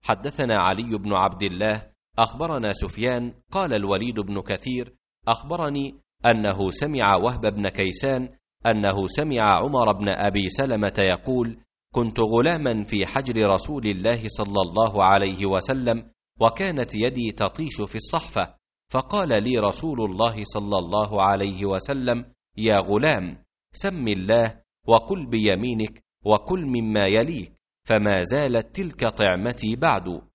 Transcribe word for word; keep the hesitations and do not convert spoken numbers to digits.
حدثنا علي بن عبد الله أخبرنا سفيان قال الوليد بن كثير أخبرني أنه سمع وهب بن كيسان أنه سمع عمر بن أبي سلمة يقول: كنت غلاما في حجر رسول الله صلى الله عليه وسلم، وكانت يدي تطيش في الصحفة، فقال لي رسول الله صلى الله عليه وسلم: يا غلام، سم الله وكل بيمينك وكل مما يليك، فما زالت تلك طعمتي بعد.